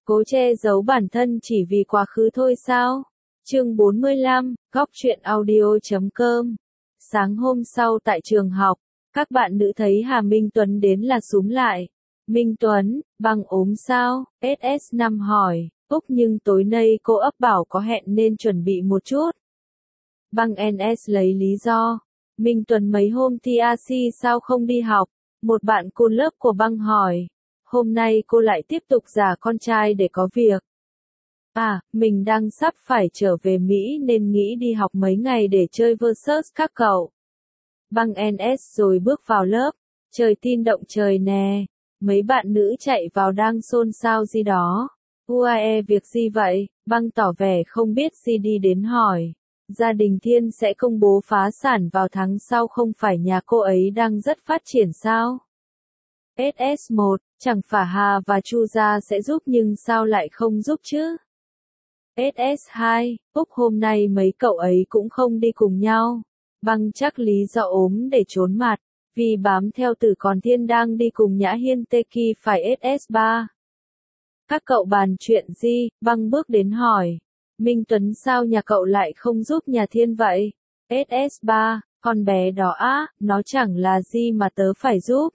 Cố che giấu bản thân chỉ vì quá khứ thôi sao? Chương 45, Góc truyện audio.com. Sáng hôm sau tại trường học, các bạn nữ thấy Hà Minh Tuấn đến là xúm lại. Minh Tuấn, Băng ốm sao? SS5 hỏi. Úc, nhưng tối nay cô ấp bảo có hẹn nên chuẩn bị một chút. Băng NS lấy lý do. Minh Tuấn mấy hôm thi AC sao không đi học? Một bạn cùng lớp của Băng hỏi. Hôm nay cô lại tiếp tục giả con trai để có việc. À, mình đang sắp phải trở về Mỹ nên nghĩ đi học mấy ngày để chơi versus các cậu. Băng NS rồi bước vào lớp. Trời tin động trời nè. Mấy bạn nữ chạy vào đang xôn xao gì đó. UAE việc gì vậy? Băng tỏ vẻ không biết gì đi đến hỏi. Gia đình Thiên sẽ công bố phá sản vào tháng sau, không phải nhà cô ấy đang rất phát triển sao? SS1, chẳng phải Hà và Chu gia sẽ giúp nhưng sao lại không giúp chứ? SS2, Úc hôm nay mấy cậu ấy cũng không đi cùng nhau. Băng chắc lý do ốm để trốn mặt, vì bám theo Tử còn Thiên đang đi cùng Nhã Hiên Teki phải SS3. Các cậu bàn chuyện gì? Băng bước đến hỏi. Minh Tuấn, sao nhà cậu lại không giúp nhà Thiên vậy? SS3, con bé đó á, nó chẳng là gì mà tớ phải giúp.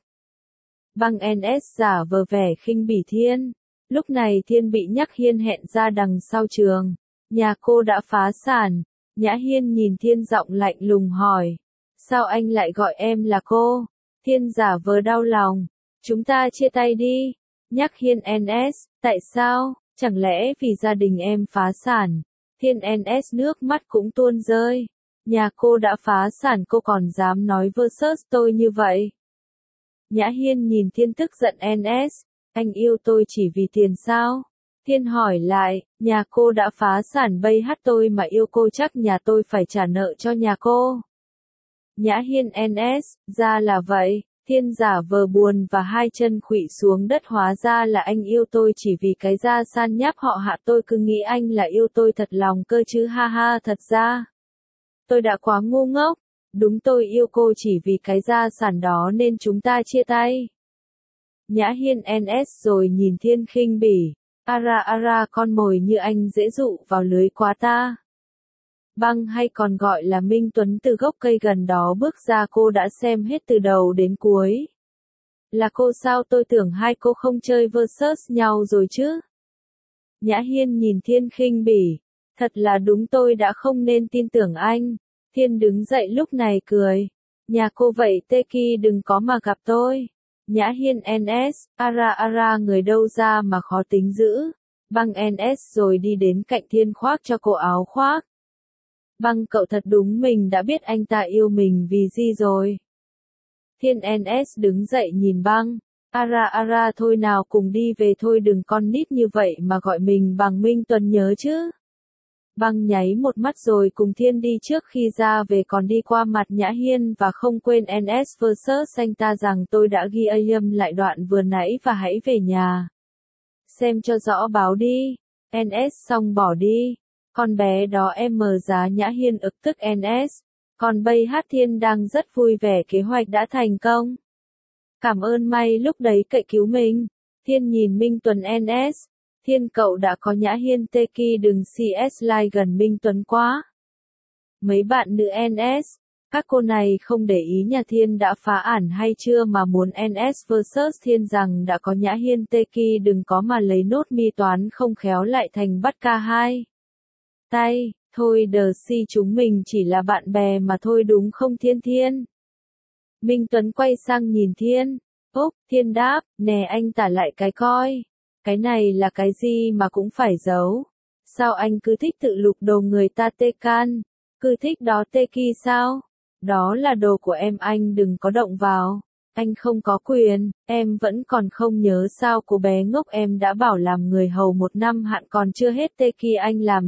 Băng NS giả vờ vẻ khinh bỉ Thiên. Lúc này Thiên bị Nhã Hiên hẹn ra đằng sau trường. Nhà cô đã phá sản. Nhã Hiên nhìn Thiên giọng lạnh lùng hỏi. Sao anh lại gọi em là cô? Thiên giả vờ đau lòng. Chúng ta chia tay đi. Nhã Hiên NS, tại sao? Chẳng lẽ vì gia đình em phá sản? Thiên NS nước mắt cũng tuôn rơi. Nhà cô đã phá sản cô còn dám nói versus tôi như vậy? Nhã Hiên nhìn Thiên tức giận NS. Anh yêu tôi chỉ vì tiền sao? Thiên hỏi lại, nhà cô đã phá sản bây hát tôi mà yêu cô chắc nhà tôi phải trả nợ cho nhà cô. Nhã Hiên NS, ra là vậy. Thiên giả vờ buồn và hai chân khuỵu xuống đất, hóa ra là anh yêu tôi chỉ vì cái gia san nháp họ Hạ, tôi cứ nghĩ anh là yêu tôi thật lòng cơ chứ, ha ha, thật ra tôi đã quá ngu ngốc. Đúng, tôi yêu cô chỉ vì cái gia sản đó nên chúng ta chia tay. Nhã Hiên NS rồi nhìn Thiên khinh bỉ. Ara con mồi như anh dễ dụ vào lưới quá ta. Băng hay còn gọi là Minh Tuấn từ gốc cây gần đó bước ra, cô đã xem hết từ đầu đến cuối. Là cô sao, tôi tưởng hai cô không chơi versus nhau rồi chứ. Nhã Hiên nhìn Thiên khinh bỉ. Thật là đúng, tôi đã không nên tin tưởng anh. Thiên đứng dậy lúc này cười. Nhà cô vậy Teki đừng có mà gặp tôi. Nhã Hiên NS, Ara người đâu ra mà khó tính dữ. Băng NS rồi đi đến cạnh Thiên khoác cho cô áo khoác. Băng, cậu thật đúng, mình đã biết anh ta yêu mình vì gì rồi. Thiên NS đứng dậy nhìn Băng. Ara thôi nào, cùng đi về thôi, đừng con nít như vậy mà gọi mình bằng Minh Tuấn nhớ chứ. Băng nháy một mắt rồi cùng Thiên đi, trước khi ra về còn đi qua mặt Nhã Hiên và không quên NS versus anh ta rằng tôi đã ghi âm lại đoạn vừa nãy và hãy về nhà xem cho rõ báo đi. NS xong bỏ đi. Con bé đó em mờ giá. Nhã Hiên ực tức NS. Còn bây hát Thiên đang rất vui vẻ, kế hoạch đã thành công. Cảm ơn may lúc đấy cậy cứu mình. Thiên nhìn Minh Tuấn NS. Thiên, cậu đã có Nhã Hiên Teki, đừng CS like gần Minh Tuấn quá. Mấy bạn nữ NS, các cô này không để ý nhà Thiên đã phá ản hay chưa mà muốn NS versus Thiên rằng đã có Nhã Hiên Teki, đừng có mà lấy nốt mi toán không khéo lại thành bắt K2. Tay, thôi đờ si, chúng mình chỉ là bạn bè mà thôi đúng không Thiên? Minh Tuấn quay sang nhìn Thiên. Úc, Thiên đáp, nè anh tả lại cái coi. Cái này là cái gì mà cũng phải giấu. Sao anh cứ thích tự lục đồ người ta tê can? Cứ thích đó Teki sao? Đó là đồ của em, anh đừng có động vào. Anh không có quyền. Em vẫn còn không nhớ sao cô bé ngốc, em đã bảo làm người hầu 1 năm hạn còn chưa hết Teki anh làm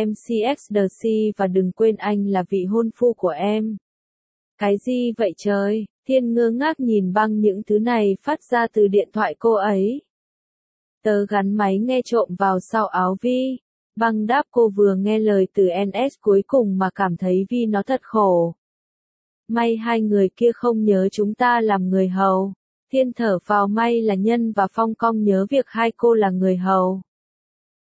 GMCXDC, và đừng quên anh là vị hôn phu của em. Cái gì vậy trời? Thiên ngơ ngác nhìn Băng, những thứ này phát ra từ điện thoại cô ấy. Tớ gắn máy nghe trộm vào sau áo Vi. Băng đáp, cô vừa nghe lời từ NS cuối cùng mà cảm thấy Vi nó thật khổ. May hai người kia không nhớ chúng ta làm người hầu. Thiên thở phào, may là Nhân và Phong Cong nhớ việc hai cô là người hầu.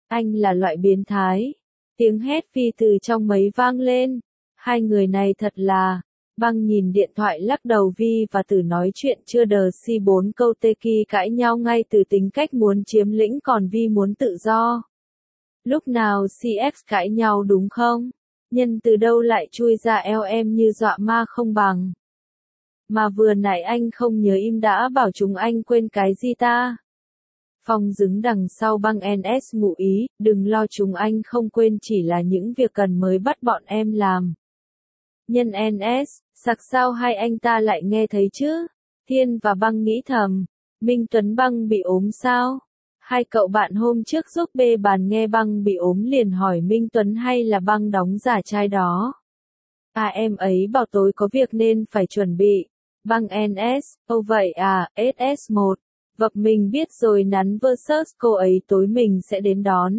Anh là loại biến thái. Tiếng hét phi từ trong máy vang lên. Hai người này thật là. Băng nhìn điện thoại lắc đầu. Vi và Tử nói chuyện chưa đờ si 4 câu. Teki cãi nhau ngay từ tính cách muốn chiếm lĩnh còn Vi muốn tự do. Lúc nào CX cãi nhau đúng không? Nhân từ đâu lại chui ra eo em như dọa ma không bằng. Mà vừa nãy anh không nhớ im đã bảo chúng anh quên cái gì ta? Phong đứng đằng sau Băng NS ngụ ý, đừng lo chúng anh không quên chỉ là những việc cần mới bắt bọn em làm. Nhân NS, sặc sao hai anh ta lại nghe thấy chứ? Thiên và Băng nghĩ thầm, Minh Tuấn Băng bị ốm sao? Hai cậu bạn hôm trước giúp bê bàn nghe Băng bị ốm liền hỏi Minh Tuấn hay là Băng đóng giả trai đó. À em ấy bảo tối có việc nên phải chuẩn bị. Băng NS, ồ vậy à, SS1. Vập mình biết rồi nắn versus cô ấy tối mình sẽ đến đón.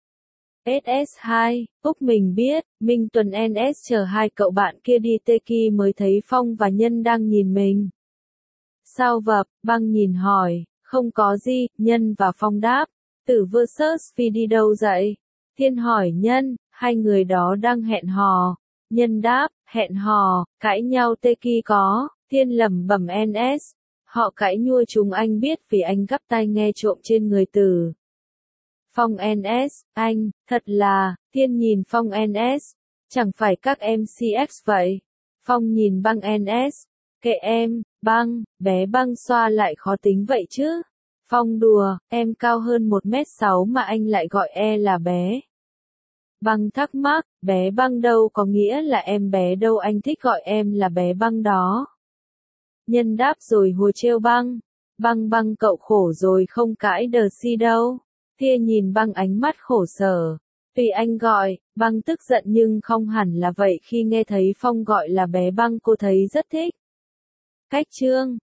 SS2, Úc mình biết, Minh Tuấn NS chờ hai cậu bạn kia đi Teki mới thấy Phong và Nhân đang nhìn mình. Sao vập, Băng nhìn hỏi, không có gì, Nhân và Phong đáp. Tử versus Phi đi đâu vậy? Thiên hỏi Nhân, hai người đó đang hẹn hò. Nhân đáp, hẹn hò, cãi nhau Teki có. Thiên lẩm bẩm NS. Họ cãi nhua chúng anh biết vì anh gắp tai nghe trộm trên người Tử. Phong NS, anh, thật là, Thiên nhìn Phong NS. Chẳng phải các em CX vậy. Phong nhìn Băng NS. Kệ em, Băng, bé Băng xoa lại khó tính vậy chứ. Phong đùa, em cao hơn 1m6 mà anh lại gọi là bé. Băng thắc mắc, bé Băng đâu có nghĩa là em bé đâu anh thích gọi em là bé Băng đó. Nhân đáp rồi hùa trêu Băng. Băng cậu khổ rồi không cãi đờ si đâu. Thia nhìn Băng ánh mắt khổ sở. Vì anh gọi, Băng tức giận nhưng không hẳn là vậy khi nghe thấy Phong gọi là bé Băng cô thấy rất thích. Cách chương